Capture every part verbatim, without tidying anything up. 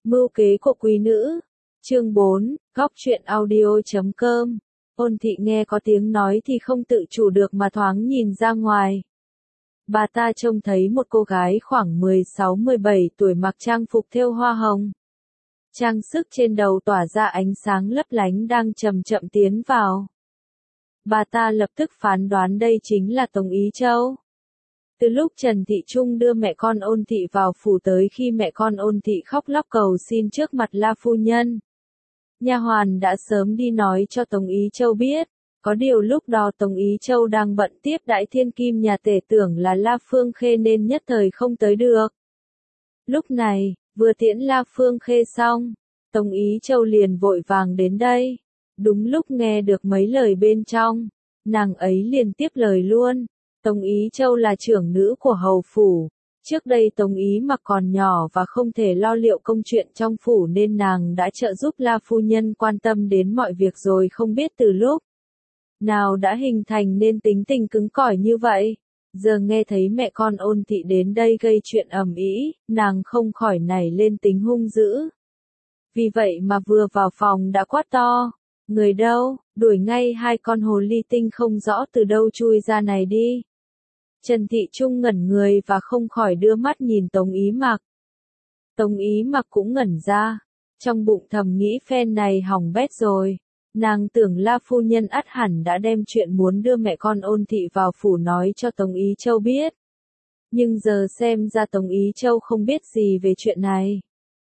Mưu kế của quý nữ. Chương bốn, góc truyện audio chấm com. Ôn thị nghe có tiếng nói thì không tự chủ được mà thoáng nhìn ra ngoài. Bà ta trông thấy một cô gái khoảng mười sáu mười bảy tuổi mặc trang phục thêu hoa hồng. Trang sức trên đầu tỏa ra ánh sáng lấp lánh đang chậm chậm tiến vào. Bà ta lập tức phán đoán đây chính là Tống Ý Châu. Từ lúc Trần Thị Trung đưa mẹ con Ôn thị vào phủ tới khi mẹ con Ôn thị khóc lóc cầu xin trước mặt La phu nhân, nha hoàn đã sớm đi nói cho Tống Ý Châu biết. Có điều lúc đó Tống Ý Châu đang bận tiếp đãi thiên kim nhà tể tưởng là La Phương Khê nên nhất thời không tới được. Lúc này, vừa tiễn La Phương Khê xong, Tống Ý Châu liền vội vàng đến đây. Đúng lúc nghe được mấy lời bên trong, nàng ấy liền tiếp lời luôn. Tống Ý Châu là trưởng nữ của hầu phủ. Trước đây Tống Ý Mặc còn nhỏ và không thể lo liệu công chuyện trong phủ nên nàng đã trợ giúp La phu nhân quan tâm đến mọi việc rồi không biết từ lúc nào đã hình thành nên tính tình cứng cỏi như vậy. Giờ nghe thấy mẹ con Ôn thị đến đây gây chuyện ầm ĩ, nàng không khỏi nảy lên tính hung dữ. Vì vậy mà vừa vào phòng đã quát to, người đâu, đuổi ngay hai con hồ ly tinh không rõ từ đâu chui ra này đi. Trần Thị Trung ngẩn người và không khỏi đưa mắt nhìn Tống Ý Mặc. Tống Ý Mặc cũng ngẩn ra, trong bụng thầm nghĩ phen này hỏng bét rồi. Nàng tưởng La phu nhân ắt hẳn đã đem chuyện muốn đưa mẹ con Ôn thị vào phủ nói cho Tống Ý Châu biết. Nhưng giờ xem ra Tống Ý Châu không biết gì về chuyện này.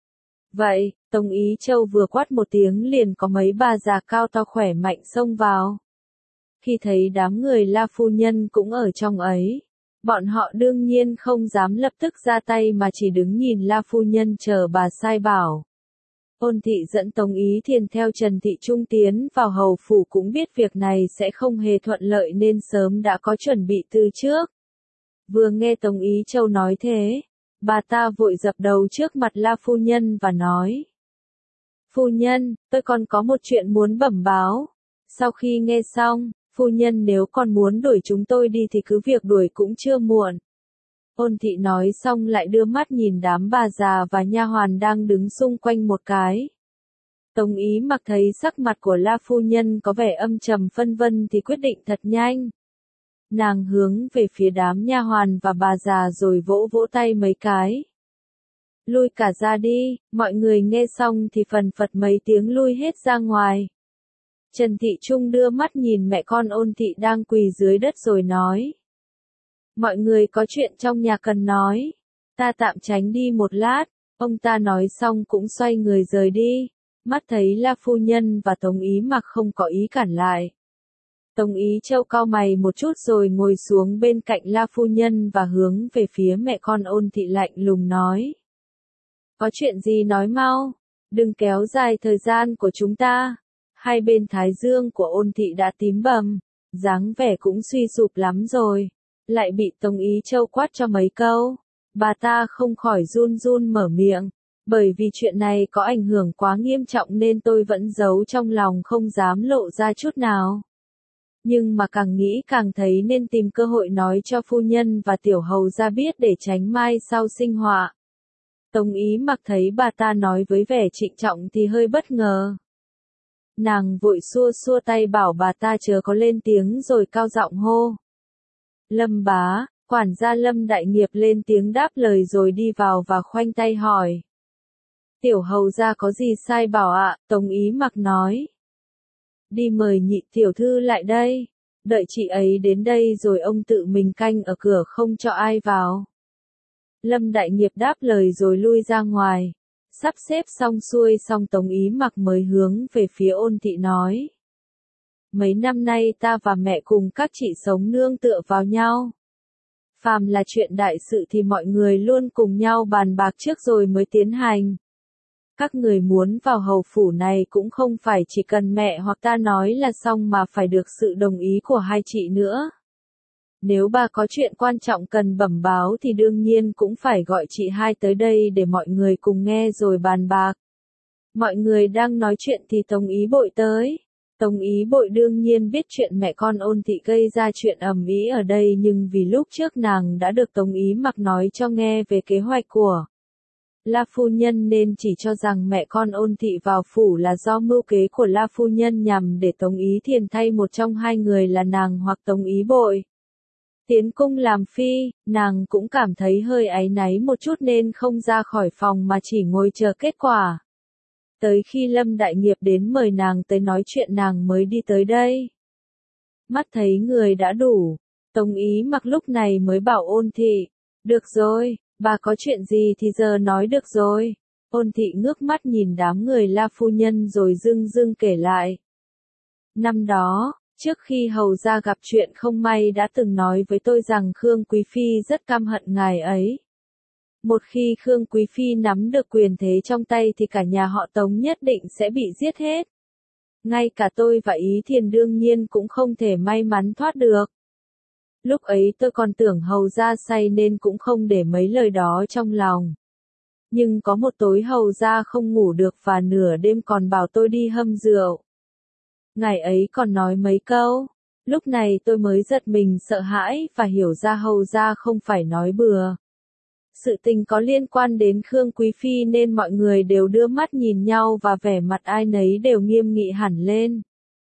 Vậy, Tống Ý Châu vừa quát một tiếng liền có mấy bà già cao to khỏe mạnh xông vào. Khi thấy đám người La phu nhân cũng ở trong ấy, bọn họ đương nhiên không dám lập tức ra tay mà chỉ đứng nhìn La phu nhân chờ bà sai bảo. Ôn thị dẫn Tống Ý Thiền theo Trần Thị Trung tiến vào hầu phủ cũng biết việc này sẽ không hề thuận lợi nên sớm đã có chuẩn bị từ trước. Vừa nghe Tống Ý Châu nói thế, bà ta vội dập đầu trước mặt La phu nhân và nói: Phu nhân, tôi còn có một chuyện muốn bẩm báo. Sau khi nghe xong, phu nhân nếu còn muốn đuổi chúng tôi đi thì cứ việc đuổi cũng chưa muộn. Ôn thị nói xong lại đưa mắt nhìn đám bà già và nha hoàn đang đứng xung quanh một cái. Tống Ý Mặc thấy sắc mặt của La phu nhân có vẻ âm trầm phân vân thì quyết định thật nhanh. Nàng hướng về phía đám nha hoàn và bà già rồi vỗ vỗ tay mấy cái. Lui cả ra đi, mọi người nghe xong thì phần phật mấy tiếng lui hết ra ngoài. Trần Thị Trung đưa mắt nhìn mẹ con Ôn thị đang quỳ dưới đất rồi nói: Mọi người có chuyện trong nhà cần nói, ta tạm tránh đi một lát. Ông ta nói xong cũng xoay người rời đi, mắt thấy La phu nhân và Tống Ý Mặc không có ý cản lại. Tống Ý Châu cau mày một chút rồi ngồi xuống bên cạnh La phu nhân và hướng về phía mẹ con Ôn thị lạnh lùng nói: Có chuyện gì nói mau, đừng kéo dài thời gian của chúng ta. Hai bên thái dương của Ôn thị đã tím bầm, dáng vẻ cũng suy sụp lắm rồi, lại bị Tống Ý Châu quát cho mấy câu. Bà ta không khỏi run run mở miệng, bởi vì chuyện này có ảnh hưởng quá nghiêm trọng nên tôi vẫn giấu trong lòng không dám lộ ra chút nào. Nhưng mà càng nghĩ càng thấy nên tìm cơ hội nói cho phu nhân và tiểu hầu ra biết để tránh mai sau sinh họa. Tống Ý Mặc thấy bà ta nói với vẻ trịnh trọng thì hơi bất ngờ. Nàng vội xua xua tay bảo bà ta chớ có lên tiếng rồi cao giọng hô: Lâm bá. Quản gia Lâm Đại Nghiệp lên tiếng đáp lời rồi đi vào và khoanh tay hỏi: Tiểu hầu gia có gì sai bảo ạ? Tống Ý Mặc nói: Đi mời nhị tiểu thư lại đây, đợi chị ấy đến đây rồi ông tự mình canh ở cửa không cho ai vào. Lâm Đại Nghiệp đáp lời rồi lui ra ngoài. Sắp xếp xong xuôi xong Tống Ý Mặc mới hướng về phía Ôn thị nói: Mấy năm nay ta và mẹ cùng các chị sống nương tựa vào nhau. Phàm là chuyện đại sự thì mọi người luôn cùng nhau bàn bạc trước rồi mới tiến hành. Các người muốn vào hầu phủ này cũng không phải chỉ cần mẹ hoặc ta nói là xong mà phải được sự đồng ý của hai chị nữa. Nếu bà có chuyện quan trọng cần bẩm báo thì đương nhiên cũng phải gọi chị hai tới đây để mọi người cùng nghe rồi bàn bạc. Mọi người đang nói chuyện thì Tống Ý Bội tới. Tống Ý Bội đương nhiên biết chuyện mẹ con Ôn thị gây ra chuyện ầm ĩ ở đây nhưng vì lúc trước nàng đã được Tống Ý Mặc nói cho nghe về kế hoạch của La phu nhân nên chỉ cho rằng mẹ con Ôn thị vào phủ là do mưu kế của La phu nhân nhằm để Tống Ý Thiền thay một trong hai người là nàng hoặc Tống Ý Bội tiến cung làm phi, nàng cũng cảm thấy hơi áy náy một chút nên không ra khỏi phòng mà chỉ ngồi chờ kết quả. Tới khi Lâm Đại Nghiệp đến mời nàng tới nói chuyện nàng mới đi tới đây. Mắt thấy người đã đủ, Tống Ý Mặc lúc này mới bảo Ôn thị, được rồi, bà có chuyện gì thì giờ nói được rồi. Ôn thị ngước mắt nhìn đám người La phu nhân rồi dưng dưng kể lại. Năm đó, trước khi hầu gia gặp chuyện không may đã từng nói với tôi rằng Khương Quý Phi rất căm hận ngài ấy. Một khi Khương Quý Phi nắm được quyền thế trong tay thì cả nhà họ Tống nhất định sẽ bị giết hết. Ngay cả tôi và Ý Thiền đương nhiên cũng không thể may mắn thoát được. Lúc ấy tôi còn tưởng hầu gia say nên cũng không để mấy lời đó trong lòng. Nhưng có một tối hầu gia không ngủ được và nửa đêm còn bảo tôi đi hâm rượu. Ngày ấy còn nói mấy câu. Lúc này tôi mới giật mình sợ hãi và hiểu ra hầu gia không phải nói bừa. Sự tình có liên quan đến Khương Quý Phi nên mọi người đều đưa mắt nhìn nhau và vẻ mặt ai nấy đều nghiêm nghị hẳn lên.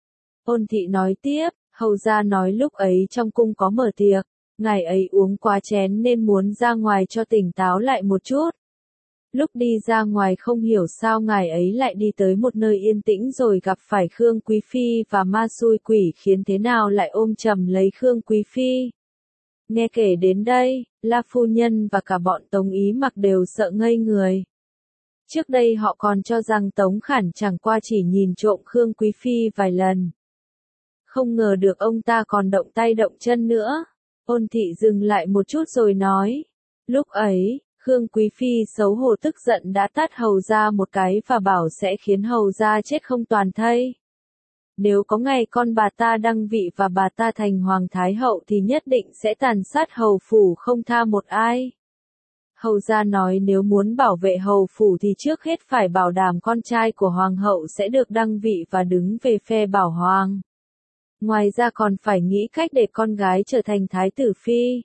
Ôn thị nói tiếp, hầu gia nói lúc ấy trong cung có mở tiệc, ngài ấy uống quá chén nên muốn ra ngoài cho tỉnh táo lại một chút. Lúc đi ra ngoài không hiểu sao ngài ấy lại đi tới một nơi yên tĩnh rồi gặp phải Khương Quý Phi và ma xui quỷ khiến thế nào lại ôm chầm lấy Khương Quý Phi. Nghe kể đến đây, La phu nhân và cả bọn Tống Ý Mặc đều sợ ngây người. Trước đây họ còn cho rằng Tống Khản chẳng qua chỉ nhìn trộm Khương Quý Phi vài lần. Không ngờ được ông ta còn động tay động chân nữa. Ôn thị dừng lại một chút rồi nói. Lúc ấy, Khương Quý Phi xấu hổ tức giận đã tát hầu gia một cái và bảo sẽ khiến hầu gia chết không toàn thây. Nếu có ngày con bà ta đăng vị và bà ta thành hoàng thái hậu thì nhất định sẽ tàn sát hầu phủ không tha một ai. Hầu gia nói nếu muốn bảo vệ hầu phủ thì trước hết phải bảo đảm con trai của hoàng hậu sẽ được đăng vị và đứng về phe bảo hoàng. Ngoài ra còn phải nghĩ cách để con gái trở thành thái tử phi.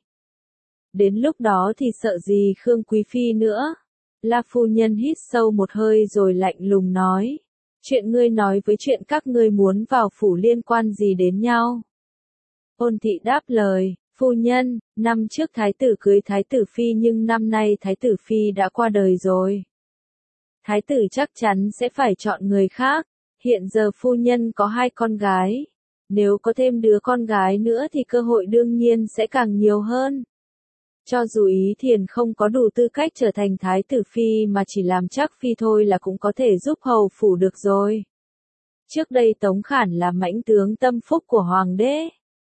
Đến lúc đó thì sợ gì Khương Quý Phi nữa. La phu nhân hít sâu một hơi rồi lạnh lùng nói. Chuyện ngươi nói với chuyện các ngươi muốn vào phủ liên quan gì đến nhau? Ôn thị đáp lời, phu nhân, năm trước thái tử cưới thái tử phi nhưng năm nay thái tử phi đã qua đời rồi. Thái tử chắc chắn sẽ phải chọn người khác. Hiện giờ phu nhân có hai con gái. Nếu có thêm đứa con gái nữa thì cơ hội đương nhiên sẽ càng nhiều hơn. Cho dù Ý Thiền không có đủ tư cách trở thành thái tử phi mà chỉ làm chắc phi thôi là cũng có thể giúp hầu phủ được rồi. Trước đây Tống Khản là mãnh tướng tâm phúc của hoàng đế.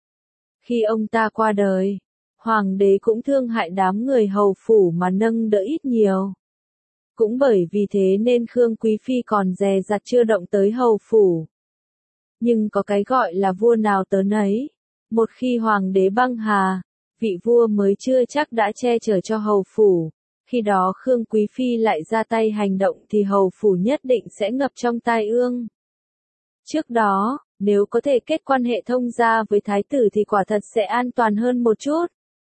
Khi ông ta qua đời, hoàng đế cũng thương hại đám người hầu phủ mà nâng đỡ ít nhiều. Cũng bởi vì thế nên Khương Quý Phi còn dè dặt chưa động tới hầu phủ. Nhưng có cái gọi là vua nào tớ nấy. Một khi hoàng đế băng hà, vị vua mới chưa chắc đã che chở cho hầu phủ. Khi đó Khương Quý Phi lại ra tay hành động thì hầu phủ nhất định sẽ ngập trong tai ương. Trước đó, nếu có thể kết quan hệ thông gia với thái tử thì quả thật sẽ an toàn hơn một chút.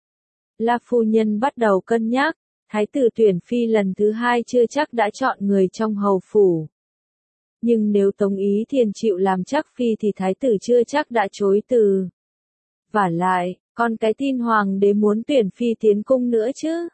La phu nhân bắt đầu cân nhắc, thái tử tuyển phi lần thứ hai chưa chắc đã chọn người trong hầu phủ. Nhưng nếu Tống Ý Thiền chịu làm chắc phi thì thái tử chưa chắc đã chối từ. Vả lại, còn cái tin hoàng đế muốn tuyển phi tiến cung nữa chứ.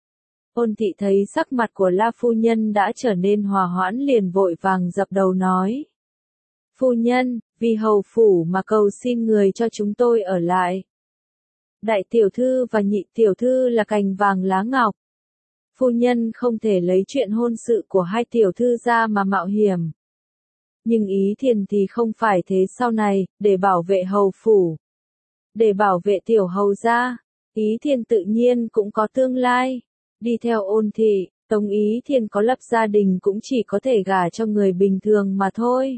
Ôn thị thấy sắc mặt của La phu nhân đã trở nên hòa hoãn liền vội vàng dập đầu nói. Phu nhân, vì hầu phủ mà cầu xin người cho chúng tôi ở lại. Đại tiểu thư và nhị tiểu thư là cành vàng lá ngọc. Phu nhân không thể lấy chuyện hôn sự của hai tiểu thư ra mà mạo hiểm. Nhưng Ý Thiền thì không phải thế sau này, để bảo vệ hầu phủ. Để bảo vệ tiểu hầu gia, Ý Thiền tự nhiên cũng có tương lai. Đi theo Ôn thị, Tống Ý Thiền có lập gia đình cũng chỉ có thể gả cho người bình thường mà thôi.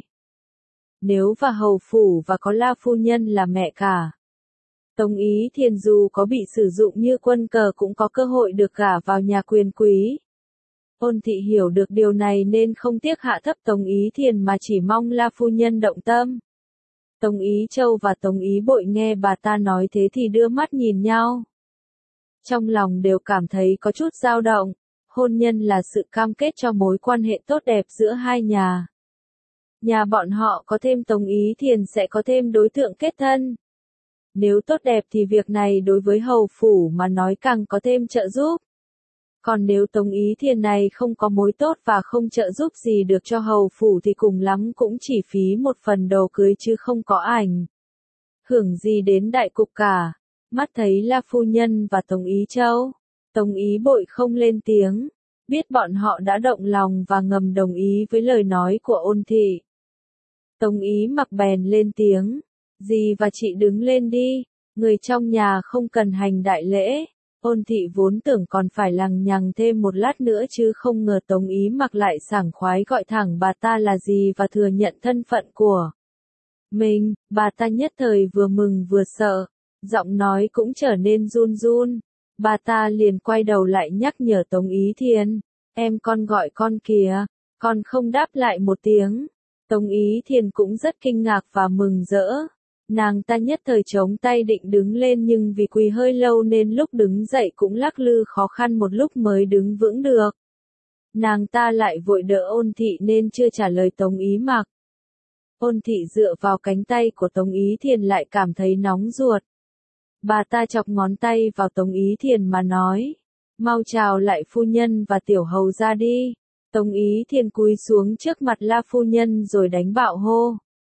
Nếu và hầu phủ và có La phu nhân là mẹ cả. Tống Ý Thiền dù có bị sử dụng như quân cờ cũng có cơ hội được gả vào nhà quyền quý. Ôn thị hiểu được điều này nên không tiếc hạ thấp Tống Ý Thiền mà chỉ mong La phu nhân động tâm. Tống Ý Châu và Tống Ý Bội nghe bà ta nói thế thì đưa mắt nhìn nhau. Trong lòng đều cảm thấy có chút dao động. Hôn nhân là sự cam kết cho mối quan hệ tốt đẹp giữa hai nhà. Nhà bọn họ có thêm Tống Ý Thiền sẽ có thêm đối tượng kết thân. Nếu tốt đẹp thì việc này đối với hầu phủ mà nói càng có thêm trợ giúp. Còn nếu Tống Ý Thiền này không có mối tốt và không trợ giúp gì được cho hầu phủ thì cùng lắm cũng chỉ phí một phần đồ cưới chứ không có ảnh hưởng gì đến đại cục cả. Mắt thấy La phu nhân và Tống Ý Châu, Tống Ý Bội không lên tiếng, biết bọn họ đã động lòng và ngầm đồng ý với lời nói của Ôn thị. Tống Ý Mặc bèn lên tiếng, dì và chị đứng lên đi, người trong nhà không cần hành đại lễ. Ôn thị vốn tưởng còn phải lằng nhằng thêm một lát nữa chứ không ngờ Tống Ý Mặc lại sảng khoái gọi thẳng bà ta là dì và thừa nhận thân phận của mình. Bà ta nhất thời vừa mừng vừa sợ, giọng nói cũng trở nên run run. Bà ta liền quay đầu lại nhắc nhở Tống Ý Thiền, em con gọi con kìa, con không đáp lại một tiếng. Tống Ý Thiền cũng rất kinh ngạc và mừng rỡ. Nàng ta nhất thời chống tay định đứng lên nhưng vì quỳ hơi lâu nên lúc đứng dậy cũng lắc lư khó khăn một lúc mới đứng vững được. Nàng ta lại vội đỡ Ôn thị nên chưa trả lời Tống Ý Mặc. Ôn thị dựa vào cánh tay của Tống Ý Thiền lại cảm thấy nóng ruột. Bà ta chọc ngón tay vào Tống Ý Thiền mà nói, mau chào lại phu nhân và tiểu hầu ra đi. Tống Ý Thiền cúi xuống trước mặt La phu nhân rồi đánh bạo hô.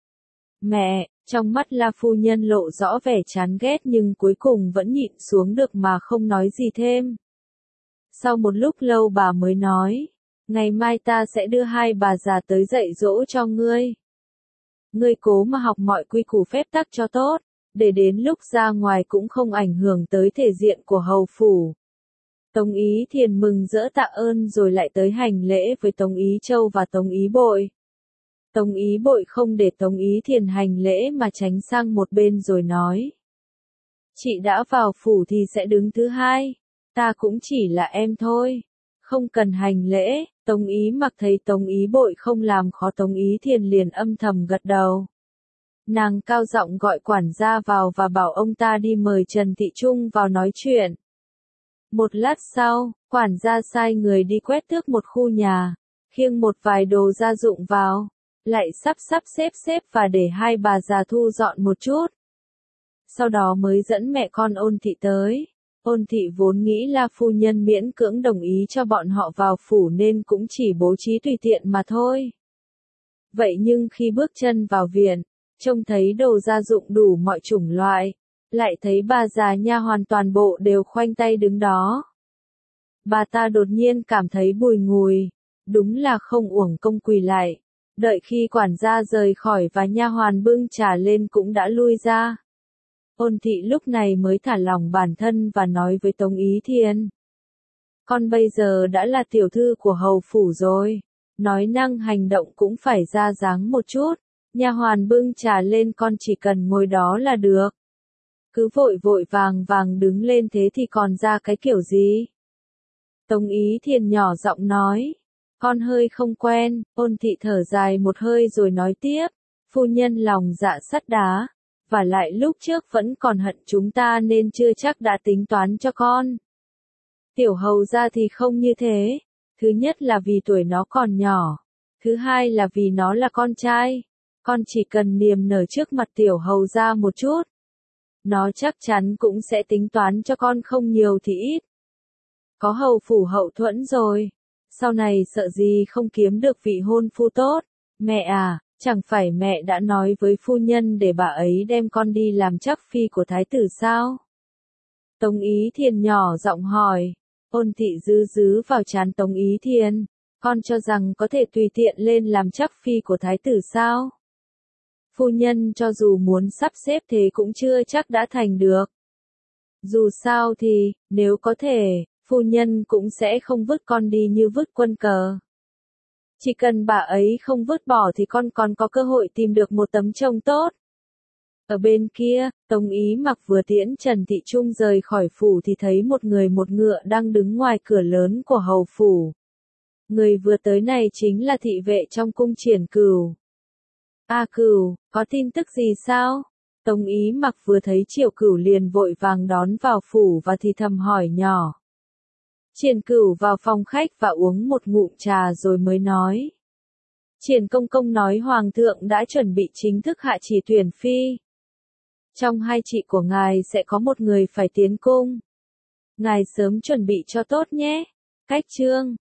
Mẹ! Trong mắt La phu nhân lộ rõ vẻ chán ghét nhưng cuối cùng vẫn nhịn xuống được mà không nói gì thêm. Sau một lúc lâu bà mới nói, ngày mai ta sẽ đưa hai bà già tới dạy dỗ cho ngươi. Ngươi cố mà học mọi quy củ phép tắc cho tốt, để đến lúc ra ngoài cũng không ảnh hưởng tới thể diện của hầu phủ. Tống Ý Thiền mừng rỡ tạ ơn rồi lại tới hành lễ với Tống Ý Châu và Tống Ý Bội. Tống Ý Bội không để Tống Ý Thiền hành lễ mà tránh sang một bên rồi nói. Chị đã vào phủ thì sẽ đứng thứ hai, ta cũng chỉ là em thôi, không cần hành lễ. Tống Ý Mặc thấy Tống Ý Bội không làm khó Tống Ý Thiền liền âm thầm gật đầu. Nàng cao giọng gọi quản gia vào và bảo ông ta đi mời Trần Thị Trung vào nói chuyện. Một lát sau, quản gia sai người đi quét tước một khu nhà, khiêng một vài đồ gia dụng vào, lại sắp sắp xếp xếp và để hai bà già thu dọn một chút. Sau đó mới dẫn mẹ con Ôn thị tới. Ôn thị vốn nghĩ La phu nhân miễn cưỡng đồng ý cho bọn họ vào phủ nên cũng chỉ bố trí tùy tiện mà thôi. Vậy nhưng khi bước chân vào viện, trông thấy đồ gia dụng đủ mọi chủng loại, lại thấy bà già nha hoàn toàn bộ đều khoanh tay đứng đó. Bà ta đột nhiên cảm thấy bùi ngùi, đúng là không uổng công quỳ lại. Đợi khi quản gia rời khỏi và nha hoàn bưng trà lên cũng đã lui ra. Ôn thị lúc này mới thả lỏng bản thân và nói với Tống Ý Thiền. Con bây giờ đã là tiểu thư của hầu phủ rồi, nói năng hành động cũng phải ra dáng một chút. Nha hoàn bưng trà lên con chỉ cần ngồi đó là được. Cứ vội vội vàng vàng đứng lên thế thì còn ra cái kiểu gì? Tống Ý Thiền nhỏ giọng nói. Con hơi không quen. Ôn thị thở dài một hơi rồi nói tiếp. Phu nhân lòng dạ sắt đá. Và lại lúc trước vẫn còn hận chúng ta nên chưa chắc đã tính toán cho con. Tiểu hầu ra thì không như thế. Thứ nhất là vì tuổi nó còn nhỏ. Thứ hai là vì nó là con trai. Con chỉ cần niềm nở trước mặt tiểu hầu ra một chút. Nó chắc chắn cũng sẽ tính toán cho con không nhiều thì ít. Có hầu phủ hậu thuẫn rồi. Sau này sợ gì không kiếm được vị hôn phu tốt. Mẹ à, chẳng phải mẹ đã nói với phu nhân để bà ấy đem con đi làm chắc phi của thái tử sao? Tống Ý Thiền nhỏ giọng hỏi. Ôn thị dứ dứ vào trán Tống Ý Thiền. Con cho rằng có thể tùy tiện lên làm chắc phi của thái tử sao? Phu nhân cho dù muốn sắp xếp thế cũng chưa chắc đã thành được. Dù sao thì, nếu có thể, phu nhân cũng sẽ không vứt con đi như vứt quân cờ. Chỉ cần bà ấy không vứt bỏ thì con còn có cơ hội tìm được một tấm chồng tốt. Ở bên kia, Tống Ý Mặc vừa tiễn Trần Thị Trung rời khỏi phủ thì thấy một người một ngựa đang đứng ngoài cửa lớn của hầu phủ. Người vừa tới này chính là thị vệ trong cung Triển Cửu. A à, Cửu, có tin tức gì sao? Tống Ý Mặc vừa thấy Triệu Cửu liền vội vàng đón vào phủ và thì thầm hỏi nhỏ. Triển Cửu vào phòng khách và uống một ngụm trà rồi mới nói. Triển công công nói Hoàng thượng đã chuẩn bị chính thức hạ chỉ tuyển phi. Trong hai chị của ngài sẽ có một người phải tiến cung. Ngài sớm chuẩn bị cho tốt nhé. Cách chương